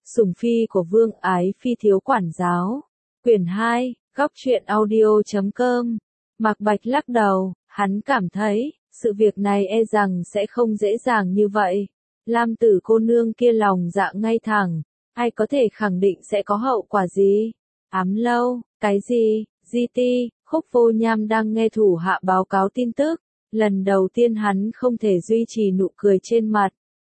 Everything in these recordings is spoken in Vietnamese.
Sủng phi của Vương Ái Phi thiếu quản giáo. Quyển 2, góc truyện audio.com. Mạc Bạch lắc đầu, hắn cảm thấy, sự việc này e rằng sẽ không dễ dàng như vậy. Lam Tử cô nương kia lòng dạ ngay thẳng, ai có thể khẳng định sẽ có hậu quả gì? Ám lâu, cái gì? GT, Khúc Vô Nham đang nghe thủ hạ báo cáo tin tức, lần đầu tiên hắn không thể duy trì nụ cười trên mặt.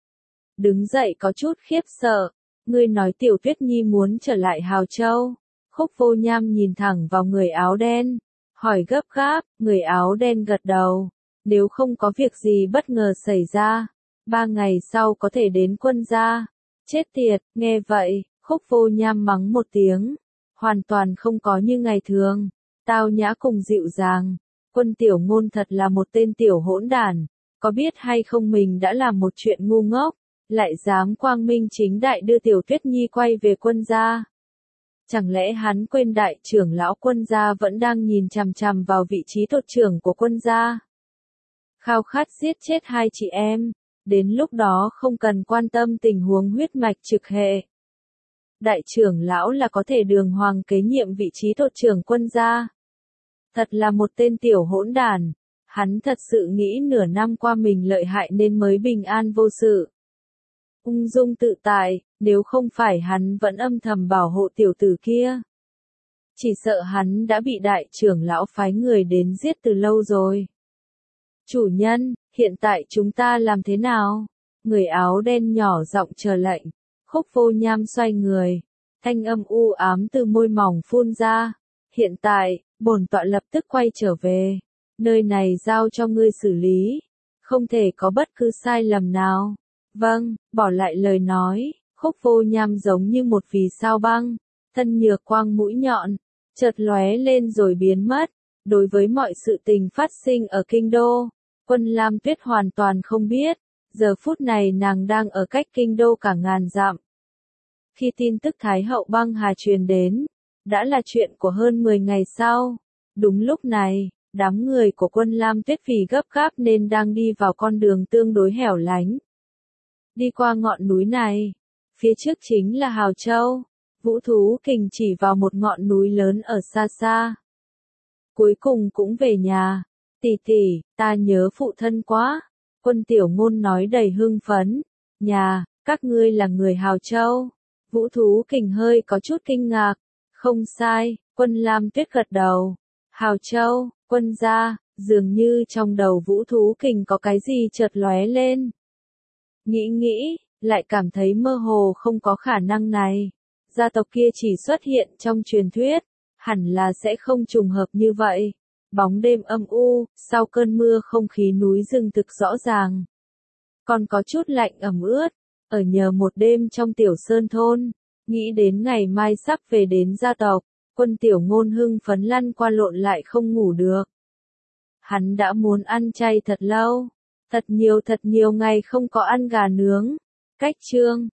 Đứng dậy có chút khiếp sợ, ngươi nói Tiểu Tuyết Nhi muốn trở lại Hào Châu. Khúc Vô Nham nhìn thẳng vào người áo đen, hỏi gấp gáp, người áo đen gật đầu, nếu không có việc gì bất ngờ xảy ra, 3 ngày sau có thể đến quân gia. Chết tiệt, nghe vậy, Khúc Vô Nham mắng một tiếng, hoàn toàn không có như ngày thường, tao nhã cùng dịu dàng. Quân Tiểu Ngôn thật là một tên tiểu hỗn đản, có biết hay không mình đã làm một chuyện ngu ngốc, lại dám quang minh chính đại đưa Tiểu Tuyết Nhi quay về quân gia. Chẳng lẽ hắn quên đại trưởng lão quân gia vẫn đang nhìn chằm chằm vào vị trí tộc trưởng của quân gia? Khao khát giết chết hai chị em, đến lúc đó không cần quan tâm tình huống huyết mạch trực hệ. Đại trưởng lão là có thể đường hoàng kế nhiệm vị trí tộc trưởng quân gia. Thật là một tên tiểu hỗn đản, hắn thật sự nghĩ nửa năm qua mình lợi hại nên mới bình an vô sự. Ung dung tự tại, nếu không phải hắn vẫn âm thầm bảo hộ tiểu tử kia. Chỉ sợ hắn đã bị đại trưởng lão phái người đến giết từ lâu rồi. Chủ nhân, hiện tại chúng ta làm thế nào? Người áo đen nhỏ giọng chờ lệnh. Khúc Vô Nham xoay người, thanh âm u ám từ môi mỏng phun ra. Hiện tại, bổn tọa lập tức quay trở về. Nơi này giao cho ngươi xử lý. Không thể có bất cứ sai lầm nào. Vâng, bỏ lại lời nói, Khúc Vô Nham giống như một vì sao băng, thân nhược quang mũi nhọn, chợt lóe lên rồi biến mất. Đối với mọi sự tình phát sinh ở kinh đô, Quân Lam Tuyết hoàn toàn không biết, giờ phút này nàng đang ở cách kinh đô cả ngàn dặm. Khi tin tức Thái hậu băng hà truyền đến, đã là chuyện của hơn 10 ngày sau. Đúng lúc này, đám người của Quân Lam Tuyết vì gấp gáp nên đang đi vào con đường tương đối hẻo lánh. Đi qua ngọn núi này, phía trước chính là Hào Châu. Vũ Thú Kình chỉ vào một ngọn núi lớn ở xa xa. Cuối cùng cũng về nhà. Tỷ tỷ, ta nhớ phụ thân quá. Quân Tiểu Ngôn nói đầy hưng phấn. Nhà, các ngươi là người Hào Châu. Vũ Thú Kình hơi có chút kinh ngạc. Không sai, Quân Lam Tuyết gật đầu. Hào Châu, quân gia, dường như trong đầu Vũ Thú Kình có cái gì chợt lóe lên. Nghĩ, lại cảm thấy mơ hồ không có khả năng này. Gia tộc kia chỉ xuất hiện trong truyền thuyết, hẳn là sẽ không trùng hợp như vậy. Bóng đêm âm u, sau cơn mưa không khí núi rừng thực rõ ràng. Còn có chút lạnh ẩm ướt, ở nhờ một đêm trong tiểu sơn thôn, nghĩ đến ngày mai sắp về đến gia tộc, Quân Tiểu Ngôn hưng phấn lăn qua lộn lại không ngủ được. Hắn đã muốn ăn chay thật lâu. Thật nhiều ngày không có ăn gà nướng. Cách chương